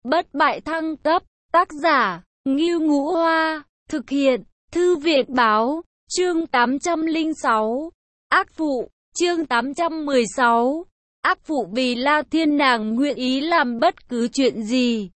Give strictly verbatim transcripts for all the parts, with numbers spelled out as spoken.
bất bại thăng cấp, tác giả, Ngưu Ngũ Hoa, thực hiện, Thư viện Báo, chương tám trăm lẻ sáu, ác phụ, chương tám trăm mười sáu, ác phụ vì La Thiên nàng nguyện ý làm bất cứ chuyện gì.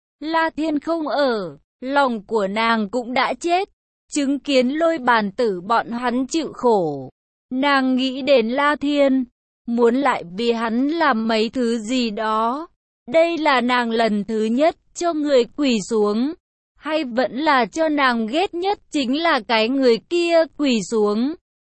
La Thiên không ở, lòng của nàng cũng đã chết, chứng kiến Lôi Bàn Tử bọn hắn chịu khổ. Nàng nghĩ đến La Thiên, muốn lại vì hắn làm mấy thứ gì đó. Đây là nàng lần thứ nhất cho người quỳ xuống, hay vẫn là cho nàng ghét nhất chính là cái người kia quỳ xuống.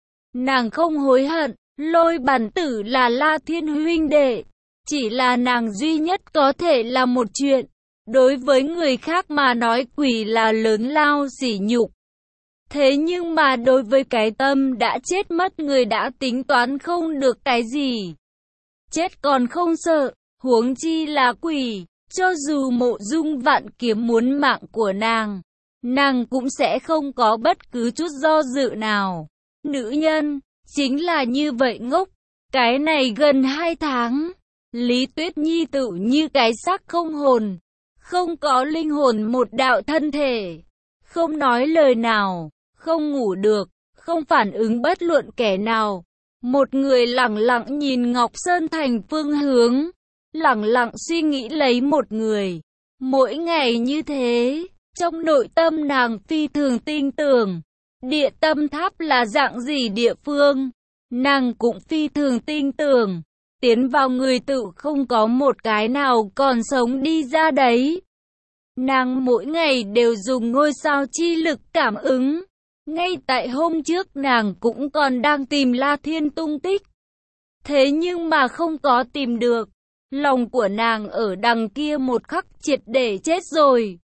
Nàng không hối hận, Lôi Bàn Tử là La Thiên huynh đệ, chỉ là nàng duy nhất có thể làm một chuyện. Đối với người khác mà nói quỳ là lớn lao sỉ nhục. Thế nhưng mà đối với cái tâm đã chết mất người đã tính toán không được cái gì. Chết còn không sợ, huống chi là quỳ. Cho dù Mộ Dung Vạn Kiếm muốn mạng của nàng, nàng cũng sẽ không có bất cứ chút do dự nào. Nữ nhân, chính là như vậy ngốc. Cái này gần hai tháng, Lý Tuyết Nhi tự như cái xác không hồn, không có linh hồn một đạo thân thể, không nói lời nào, không ngủ được, không phản ứng bất luận kẻ nào. Một người lặng lặng nhìn Ngọc Sơn Thành phương hướng, lặng lặng suy nghĩ lấy một người. Mỗi ngày như thế, trong nội tâm nàng phi thường tin tưởng, Địa Tâm Tháp là dạng gì địa phương, nàng cũng phi thường tin tưởng, tiến vào người tự không có một cái nào còn sống đi ra đấy. Nàng mỗi ngày đều dùng ngôi sao chi lực cảm ứng. Ngay tại hôm trước nàng cũng còn đang tìm La Thiên tung tích. Thế nhưng mà không có tìm được. Lòng của nàng ở đằng kia một khắc triệt để chết rồi.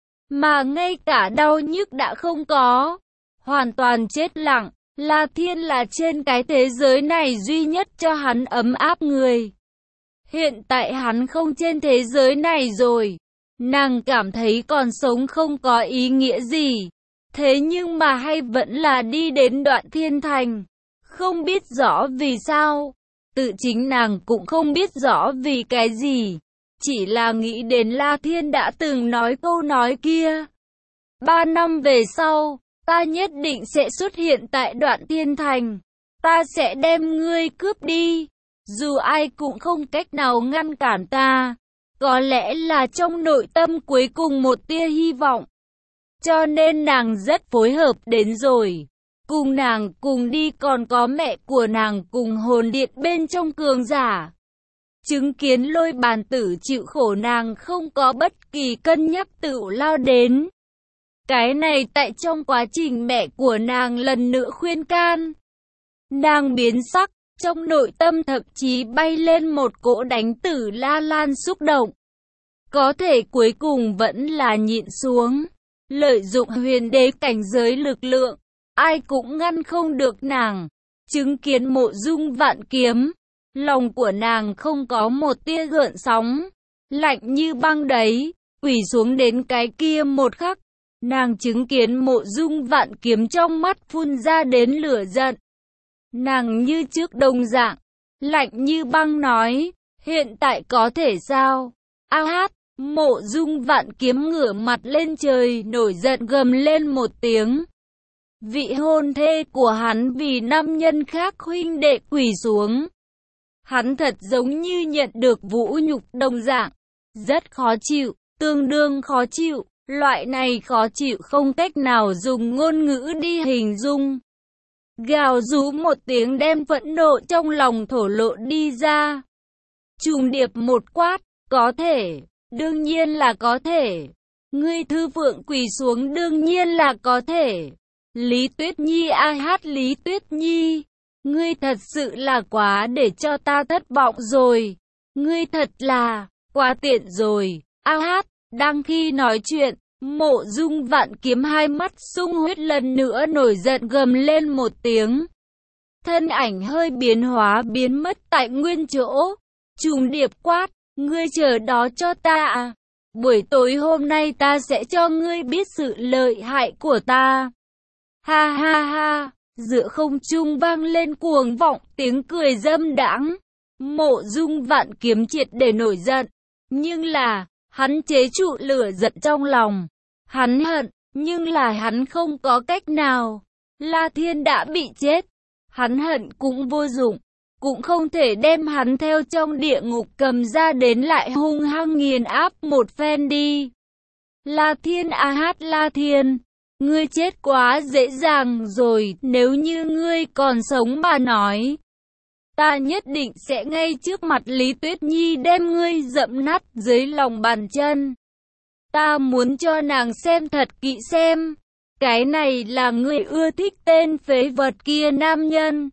Mà ngay cả đau nhức đã không có. Hoàn toàn chết lặng. La Thiên là trên cái thế giới này duy nhất cho hắn ấm áp người. Hiện tại hắn không trên thế giới này rồi. Nàng cảm thấy còn sống không có ý nghĩa gì. Thế nhưng mà hay vẫn là đi đến Đoạn Thiên Thành. Không biết rõ vì sao. Tự chính nàng cũng không biết rõ vì cái gì. Chỉ là nghĩ đến La Thiên đã từng nói câu nói kia. Ba năm về sau, ta nhất định sẽ xuất hiện tại Đoạn Thiên Thành. Ta sẽ đem ngươi cướp đi. Dù ai cũng không cách nào ngăn cản ta. Có lẽ là trong nội tâm cuối cùng một tia hy vọng. Cho nên nàng rất phối hợp đến rồi. Cùng nàng cùng đi còn có mẹ của nàng cùng hồn điện bên trong cường giả. Chứng kiến Lôi Bàn Tử chịu khổ nàng không có bất kỳ cân nhắc tự lao đến. Cái này tại trong quá trình mẹ của nàng lần nữa khuyên can. Nàng biến sắc, trong nội tâm thậm chí bay lên một cỗ đánh Tử La Lan xúc động. Có thể cuối cùng vẫn là nhịn xuống. Lợi dụng huyền đế cảnh giới lực lượng, ai cũng ngăn không được nàng. Chứng kiến Mộ Dung Vạn Kiếm, lòng của nàng không có một tia gợn sóng, lạnh như băng đấy. Quỳ xuống đến cái kia một khắc, nàng chứng kiến Mộ Dung Vạn Kiếm trong mắt phun ra đến lửa giận. Nàng như trước đồng dạng, lạnh như băng nói, hiện tại có thể sao? A hát! Mộ Dung Vạn Kiếm ngửa mặt lên trời nổi giận gầm lên một tiếng. Vị hôn thê của hắn vì nam nhân khác huynh đệ quỳ xuống. Hắn thật giống như nhận được vũ nhục đồng dạng. Rất khó chịu, tương đương khó chịu. Loại này khó chịu không cách nào dùng ngôn ngữ đi hình dung. Gào rú một tiếng đem phẫn nộ trong lòng thổ lộ đi ra. Trùng điệp một quát, có thể. Đương nhiên là có thể. Ngươi Thư Phượng quỳ xuống đương nhiên là có thể. Lý Tuyết Nhi a hát Lý Tuyết Nhi. Ngươi thật sự là quá để cho ta thất vọng rồi. Ngươi thật là quá tiện rồi. A hát. Đang khi nói chuyện, Mộ Dung Vạn Kiếm hai mắt sung huyết lần nữa nổi giận gầm lên một tiếng. Thân ảnh hơi biến hóa biến mất tại nguyên chỗ. Trùng điệp quát. Ngươi chờ đó cho ta à? Buổi tối hôm nay ta sẽ cho ngươi biết sự lợi hại của ta. Ha ha ha, giữa không trung vang lên cuồng vọng tiếng cười dâm đãng. Mộ Dung Vạn Kiếm triệt để nổi giận. Nhưng là, Hắn chế trụ lửa giận trong lòng. Hắn hận, nhưng là hắn không có cách nào. La Thiên đã bị chết. Hắn hận cũng vô dụng. Cũng không thể đem hắn theo trong địa ngục cầm ra đến lại hung hăng nghiền áp một phen đi. La Thiên a hát La Thiên, ngươi chết quá dễ dàng rồi, nếu như ngươi còn sống mà nói. Ta nhất định sẽ ngay trước mặt Lý Tuyết Nhi đem ngươi dẫm nát dưới lòng bàn chân. Ta muốn cho nàng xem thật kỹ xem. Cái này là ngươi ưa thích tên phế vật kia nam nhân.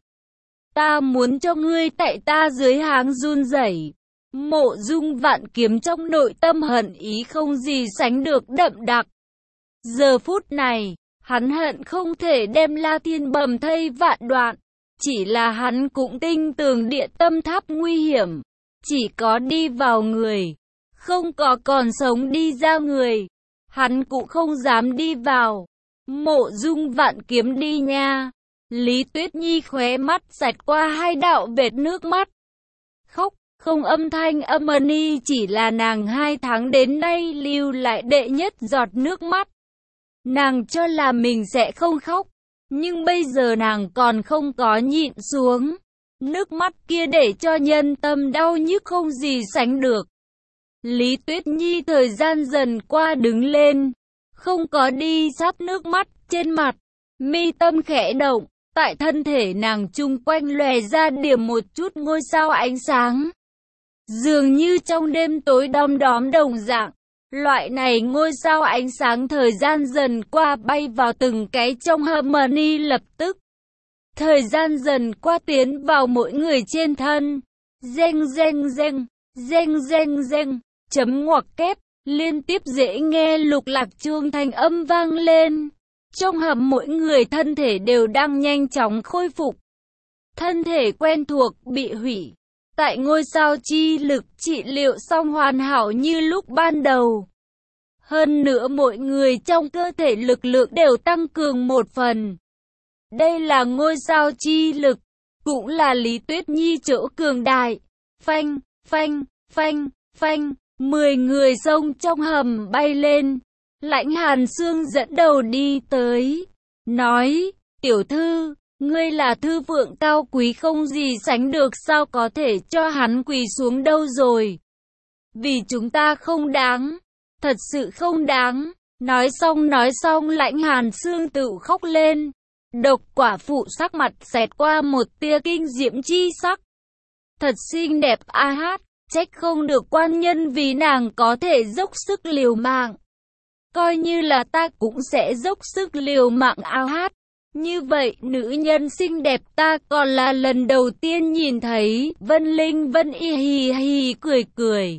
Ta muốn cho ngươi tại ta dưới háng run rẩy. Mộ Dung Vạn Kiếm trong nội tâm hận ý không gì sánh được đậm đặc. Giờ phút này, hắn hận không thể đem La Thiên bầm thây vạn đoạn. Chỉ là hắn cũng tinh tường địa tâm tháp nguy hiểm. Chỉ có đi vào người, không có còn sống đi ra người. Hắn cũng không dám đi vào. Mộ Dung Vạn Kiếm đi nha. Lý Tuyết Nhi khóe mắt xẹt qua hai đạo vệt nước mắt. Khóc, không âm thanh âm ni, chỉ là nàng hai tháng đến nay lưu lại đệ nhất giọt nước mắt. Nàng cho là mình sẽ không khóc, nhưng bây giờ nàng còn không có nhịn xuống. Nước mắt kia để cho nhân tâm đau nhức không gì sánh được. Lý Tuyết Nhi thời gian dần qua đứng lên, không có đi sắp nước mắt trên mặt, mi tâm khẽ động. Tại thân thể nàng chung quanh lòe ra điểm một chút ngôi sao ánh sáng. Dường như trong đêm tối đom đóm đồng dạng. Loại này ngôi sao ánh sáng thời gian dần qua bay vào từng cái trong harmony lập tức. Thời gian dần qua tiến vào mỗi người trên thân. Reng reng reng, reng reng reng, chấm ngoặc kép, liên tiếp dễ nghe lục lạc chuông thanh âm vang lên. Trong hầm mỗi người thân thể đều đang nhanh chóng khôi phục. Thân thể quen thuộc bị hủy. Tại ngôi sao chi lực trị liệu xong hoàn hảo như lúc ban đầu. Hơn nữa mỗi người trong cơ thể lực lượng đều tăng cường một phần. Đây là ngôi sao chi lực, cũng là Lý Tuyết Nhi chỗ cường đại. Phanh, phanh, phanh, phanh, mười người xông trong hầm bay lên. Lãnh Hàn Sương dẫn đầu đi tới, nói, tiểu thư, ngươi là thư vượng cao quý không gì sánh được, sao có thể cho hắn quỳ xuống đâu rồi. Vì chúng ta không đáng, thật sự không đáng. Nói xong nói xong Lãnh Hàn Sương tự khóc lên. Độc quả phụ sắc mặt xẹt qua một tia kinh diễm chi sắc. Thật xinh đẹp a hát, trách không được quan nhân vì nàng có thể dốc sức liều mạng. Coi như là ta cũng sẽ dốc sức liều mạng ao hát. Như vậy nữ nhân xinh đẹp ta còn là lần đầu tiên nhìn thấy. Vân Linh Vân y hì hì cười cười.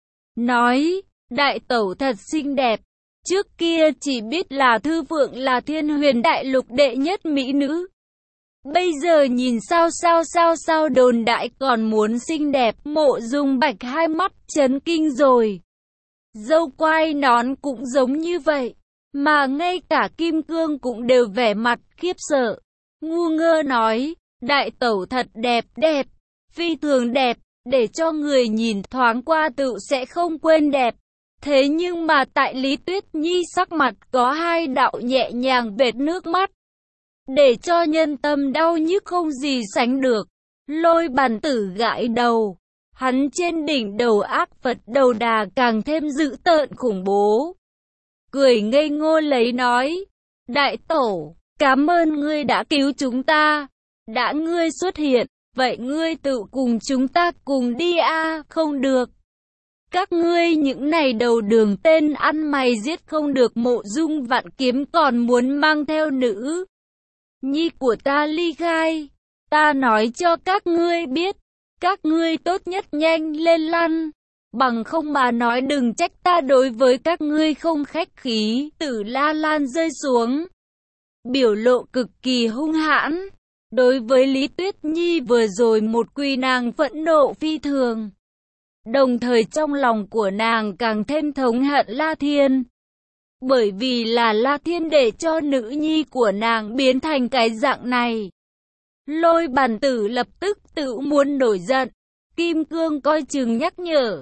Nói, đại tẩu thật xinh đẹp. Trước kia chỉ biết là thư vượng là thiên huyền đại lục đệ nhất mỹ nữ. Bây giờ nhìn sao sao sao sao đồn đại còn muốn xinh đẹp. Mộ Dung Bạch hai mắt chấn kinh rồi. Dâu quai nón cũng giống như vậy, mà ngay cả Kim Cương cũng đều vẻ mặt khiếp sợ. Ngu ngơ nói, đại tẩu thật đẹp, đẹp, phi thường đẹp, để cho người nhìn thoáng qua tự sẽ không quên đẹp. Thế nhưng mà tại Lý Tuyết Nhi sắc mặt có hai đạo nhẹ nhàng vệt nước mắt, để cho nhân tâm đau nhức không gì sánh được. Lôi Bàn Tử gãi đầu. Hắn trên đỉnh đầu ác Phật đầu đà càng thêm dữ tợn khủng bố. Cười ngây ngô lấy nói, đại tổ, cảm ơn ngươi đã cứu chúng ta. Đã ngươi xuất hiện, vậy ngươi tự cùng chúng ta cùng đi a à, không được. Các ngươi những này đầu đường tên ăn mày giết không được. Mộ Dung Vạn Kiếm còn muốn mang theo nữ nhi của ta ly khai. Ta nói cho các ngươi biết. Các ngươi tốt nhất nhanh lên lăn, bằng không mà nói đừng trách ta đối với các ngươi không khách khí. Tử La Lan rơi xuống, biểu lộ cực kỳ hung hãn. Đối với Lý Tuyết Nhi vừa rồi một quỳ nàng phẫn nộ phi thường. Đồng thời trong lòng của nàng càng thêm thống hận La Thiên. Bởi vì là La Thiên để cho nữ nhi của nàng biến thành cái dạng này. Lôi Bàn Tử lập tức tự muốn nổi giận. Kim Cương coi chừng nhắc nhở.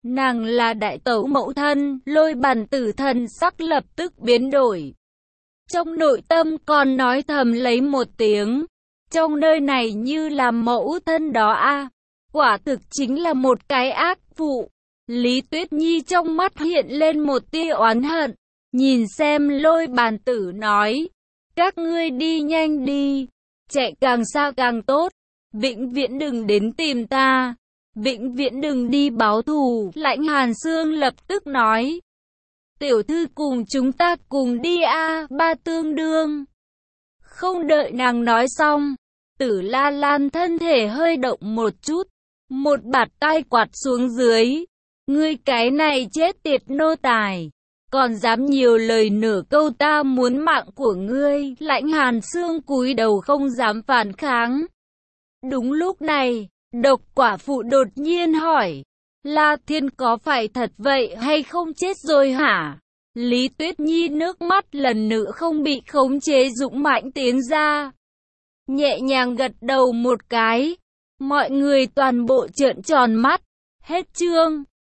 Nàng là đại tẩu mẫu thân, Lôi Bản Tử thần sắc lập tức biến đổi. Trong nội tâm còn nói thầm lấy một tiếng. Trong nơi này như là mẫu thân đó a, quả thực chính là một cái ác phụ. Lý Tuyết Nhi trong mắt hiện lên một tia oán hận, nhìn xem Lôi Bản Tử nói, các ngươi đi nhanh đi, chạy càng xa càng tốt, vĩnh viễn đừng đến tìm ta, vĩnh viễn đừng đi báo thù. Lãnh Hàn Xương lập tức nói, tiểu thư cùng chúng ta cùng đi a, ba tương đương. Không đợi nàng nói xong, Tử La Lan thân thể hơi động một chút, một bạt tai quạt xuống dưới. Ngươi cái này chết tiệt nô tài, còn dám nhiều lời nửa câu ta muốn mạng của ngươi. Lãnh Hàn Xương cúi đầu không dám phản kháng. Đúng lúc này, Độc Quả Phụ đột nhiên hỏi, La Thiên có phải thật vậy hay không chết rồi hả? Lý Tuyết Nhi nước mắt lần nữa không bị khống chế dũng mãnh tiến ra, nhẹ nhàng gật đầu một cái. Mọi người toàn bộ trợn tròn mắt. Hết chương.